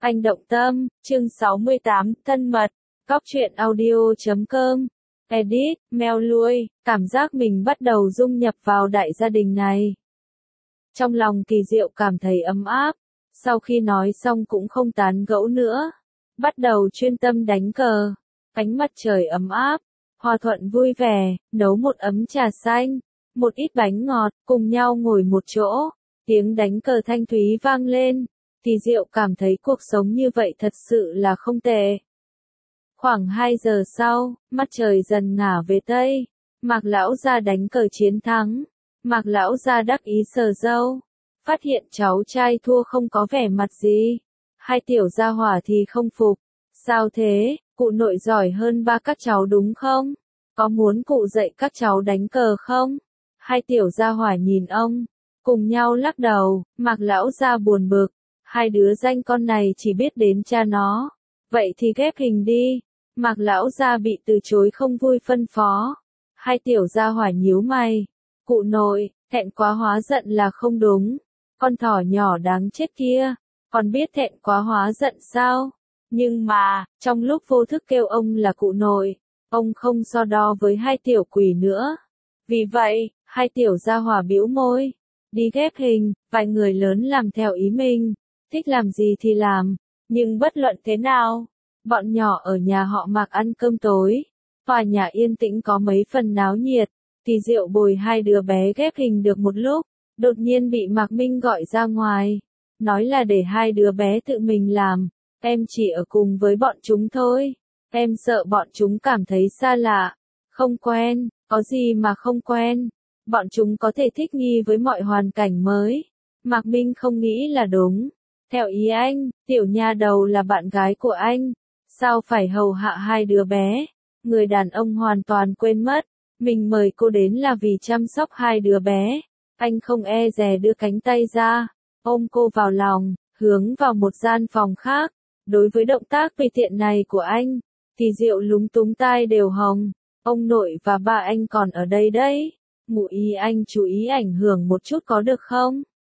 Anh động tâm, chương 68, thân mật, Cóc truyện audio.com, edit, meo lui, cảm giác mình bắt đầu dung nhập vào đại gia đình này. Trong lòng Kỳ Diệu cảm thấy ấm áp, sau khi nói xong cũng không tán gẫu nữa, bắt đầu chuyên tâm đánh cờ, ánh mặt trời ấm áp, hòa thuận vui vẻ, nấu một ấm trà xanh, một ít bánh ngọt, cùng nhau ngồi một chỗ, tiếng đánh cờ thanh thúy vang lên. Kỳ Diệu cảm thấy cuộc sống như vậy thật sự là không tệ. Khoảng 2 giờ sau, mặt trời dần ngả về Tây, Mạc Lão Gia đánh cờ chiến thắng. Mạc Lão Gia đắc ý sờ râu, phát hiện cháu trai thua không có vẻ mặt gì. Hai tiểu gia hỏa thì không phục. Sao thế, cụ nội giỏi hơn ba các cháu đúng không? Có muốn cụ dạy các cháu đánh cờ không? Hai tiểu gia hỏa nhìn ông, cùng nhau lắc đầu. Mạc Lão Gia buồn bực. Hai đứa danh con này chỉ biết đến cha nó. Vậy thì ghép hình đi. Mạc Lão Gia bị từ chối không vui phân phó. Hai tiểu gia hỏa nhíu mày. Cụ nội, thẹn quá hóa giận là không đúng. Con thỏ nhỏ đáng chết kia. Còn biết thẹn quá hóa giận sao? Nhưng mà, trong lúc vô thức kêu ông là cụ nội, ông không so đo với hai tiểu quỷ nữa. Vì vậy, hai tiểu gia hỏa bĩu môi. Đi ghép hình, vài người lớn làm theo ý mình. Thích làm gì thì làm, nhưng bất luận thế nào, bọn nhỏ ở nhà họ Mạc ăn cơm tối, tòa nhà yên tĩnh có mấy phần náo nhiệt. Kỳ Diệu bồi hai đứa bé ghép hình được một lúc, đột nhiên bị Mạc Minh gọi ra ngoài, nói là để hai đứa bé tự mình làm, em chỉ ở cùng với bọn chúng thôi, em sợ bọn chúng cảm thấy xa lạ, không quen, có gì mà không quen, bọn chúng có thể thích nghi với mọi hoàn cảnh mới. Mạc Minh không nghĩ là đúng. Theo ý anh, tiểu nha đầu là bạn gái của anh, sao phải hầu hạ hai đứa bé? Người đàn ông hoàn toàn quên mất, mình mời cô đến là vì chăm sóc hai đứa bé. Anh không e dè đưa cánh tay ra, ôm cô vào lòng, hướng vào một gian phòng khác. Đối với động tác tùy tiện này của anh, thì Diệu lúng túng tai đều hồng. Ông nội và ba anh còn ở đây đấy. Ngụ ý anh chú ý ảnh hưởng một chút có được không?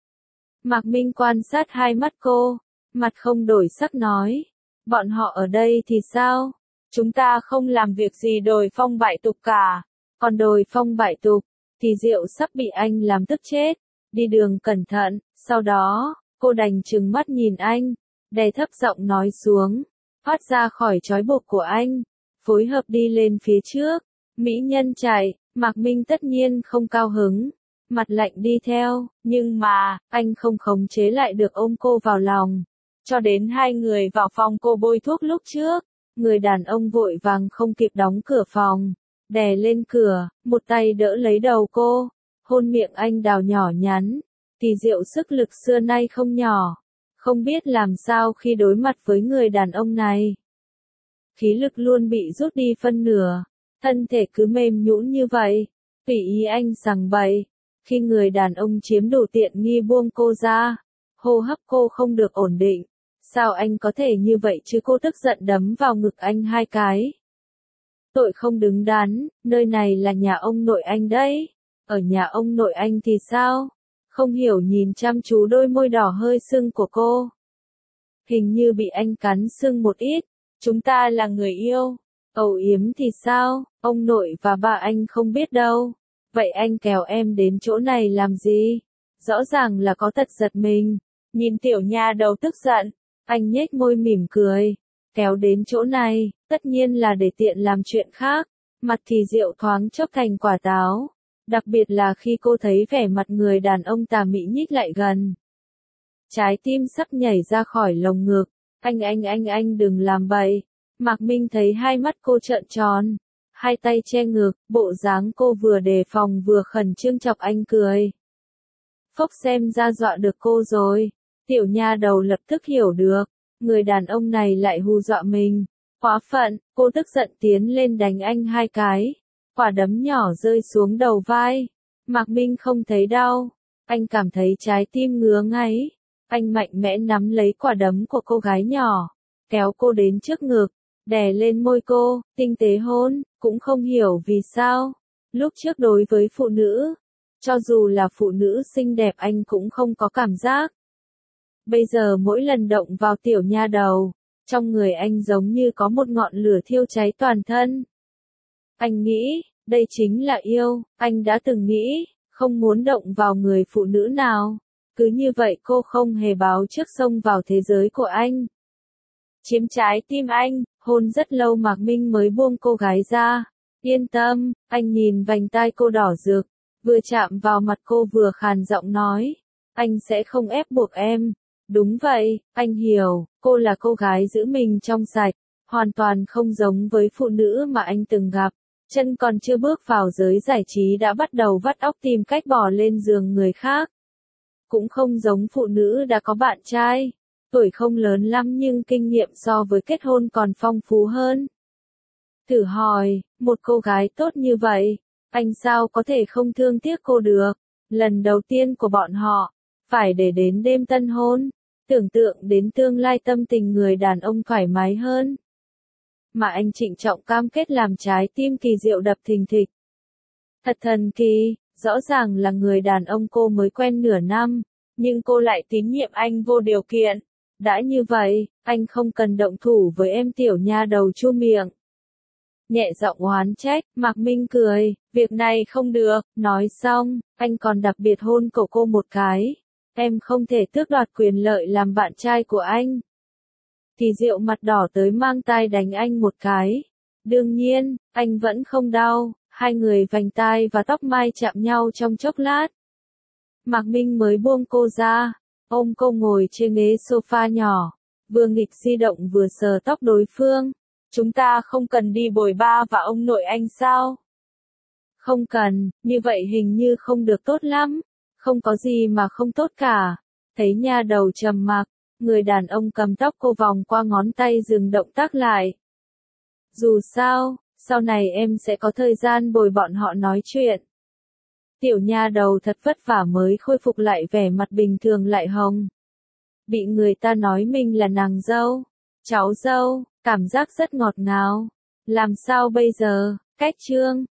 Mạc Minh quan sát hai mắt cô, mặt không đổi sắc nói. Bọn họ ở đây thì sao? Chúng ta không làm việc gì đồi phong bại tục cả. Còn đồi phong bại tục, thì Diệu sắp bị anh làm tức chết. Đi đường cẩn thận, sau đó, cô đành trừng mắt nhìn anh, đè thấp giọng nói xuống, thoát ra khỏi trói buộc của anh, phối hợp đi lên phía trước. Mỹ nhân chạy, Mạc Minh tất nhiên không cao hứng. Mặt lạnh đi theo, nhưng mà, anh không khống chế lại được ôm cô vào lòng. Cho đến hai người vào phòng cô bôi thuốc lúc trước, người đàn ông vội vàng không kịp đóng cửa phòng, đè lên cửa, một tay đỡ lấy đầu cô, hôn miệng anh đào nhỏ nhắn. Kỳ Diệu sức lực xưa nay không nhỏ, không biết làm sao khi đối mặt với người đàn ông này. Khí lực luôn bị rút đi phân nửa, thân thể cứ mềm nhũn như vậy, tùy ý anh giằng bậy. Khi người đàn ông chiếm đủ tiện nghi buông cô ra, hô hấp cô không được ổn định. Sao anh có thể như vậy chứ? Cô tức giận đấm vào ngực anh hai cái. Tội không đứng đắn, nơi này là nhà ông nội anh đấy. Ở nhà ông nội anh thì sao? Không hiểu nhìn chăm chú đôi môi đỏ hơi sưng của cô. Hình như bị anh cắn sưng một ít. Chúng ta là người yêu. Âu yếm thì sao? Ông nội và ba anh không biết đâu. Vậy anh kéo em đến chỗ này làm gì? Rõ ràng là có tật giật mình. Nhìn tiểu nha đầu tức giận, anh nhếch môi mỉm cười. Kéo đến chỗ này, tất nhiên là để tiện làm chuyện khác. Mặt thì Diệu thoáng chốc thành quả táo. Đặc biệt là khi cô thấy vẻ mặt người đàn ông tà mị nhích lại gần. Trái tim sắp nhảy ra khỏi lồng ngực. Anh đừng làm bậy. Mạc Minh thấy hai mắt cô trợn tròn. Hai tay che ngực, bộ dáng cô vừa đề phòng vừa khẩn trương chọc anh cười. Phốc xem ra dọa được cô rồi. Tiểu nha đầu lập tức hiểu được, người đàn ông này lại hù dọa mình. Quá phận, cô tức giận tiến lên đánh anh hai cái. Quả đấm nhỏ rơi xuống đầu vai. Mạc Minh không thấy đau, anh cảm thấy trái tim ngứa ngáy. Anh mạnh mẽ nắm lấy quả đấm của cô gái nhỏ, kéo cô đến trước ngực, đè lên môi cô, tinh tế hôn. Cũng không hiểu vì sao, lúc trước đối với phụ nữ, cho dù là phụ nữ xinh đẹp anh cũng không có cảm giác. Bây giờ mỗi lần động vào tiểu nha đầu, trong người anh giống như có một ngọn lửa thiêu cháy toàn thân. Anh nghĩ, đây chính là yêu, anh đã từng nghĩ, không muốn động vào người phụ nữ nào. Cứ như vậy cô không hề báo trước xông vào thế giới của anh. Chiếm trái tim anh, hôn rất lâu Mạc Minh mới buông cô gái ra. Yên tâm, anh nhìn vành tai cô đỏ rực, vừa chạm vào mặt cô vừa khàn giọng nói. Anh sẽ không ép buộc em. Đúng vậy, anh hiểu, cô là cô gái giữ mình trong sạch, hoàn toàn không giống với phụ nữ mà anh từng gặp. Chân còn chưa bước vào giới giải trí đã bắt đầu vắt óc tìm cách bỏ lên giường người khác. Cũng không giống phụ nữ đã có bạn trai, tuổi không lớn lắm nhưng kinh nghiệm so với kết hôn còn phong phú hơn. Thử hỏi, một cô gái tốt như vậy, anh sao có thể không thương tiếc cô được? Lần đầu tiên của bọn họ, phải để đến đêm tân hôn, tưởng tượng đến tương lai tâm tình người đàn ông thoải mái hơn. Mà anh trịnh trọng cam kết làm trái tim kỳ diệu đập thình thịch. Thật thần kỳ, rõ ràng là người đàn ông cô mới quen nửa năm, nhưng cô lại tín nhiệm anh vô điều kiện. Đã như vậy, anh không cần động thủ với em tiểu nha đầu chu miệng. Nhẹ giọng oán trách, Mạc Minh cười, việc này không được, nói xong, anh còn đặc biệt hôn cổ cô một cái. Em không thể tước đoạt quyền lợi làm bạn trai của anh. Thì Diệu mặt đỏ tới mang tai đánh anh một cái. Đương nhiên, anh vẫn không đau, hai người vành tai và tóc mai chạm nhau trong chốc lát. Mạc Minh mới buông cô ra, ôm cô ngồi trên ghế sofa nhỏ, vừa nghịch di động vừa sờ tóc đối phương. Chúng ta không cần đi bồi ba và ông nội anh sao? Không cần, như vậy hình như không được tốt lắm. Không có gì mà không tốt cả. Thấy nha đầu trầm mặc, người đàn ông cầm tóc cô vòng qua ngón tay dừng động tác lại. Dù sao, sau này em sẽ có thời gian bồi bọn họ nói chuyện. Tiểu nha đầu thật vất vả mới khôi phục lại vẻ mặt bình thường lại hồng. Bị người ta nói mình là nàng dâu, cháu dâu, cảm giác rất ngọt ngào. Làm sao bây giờ? Cách chương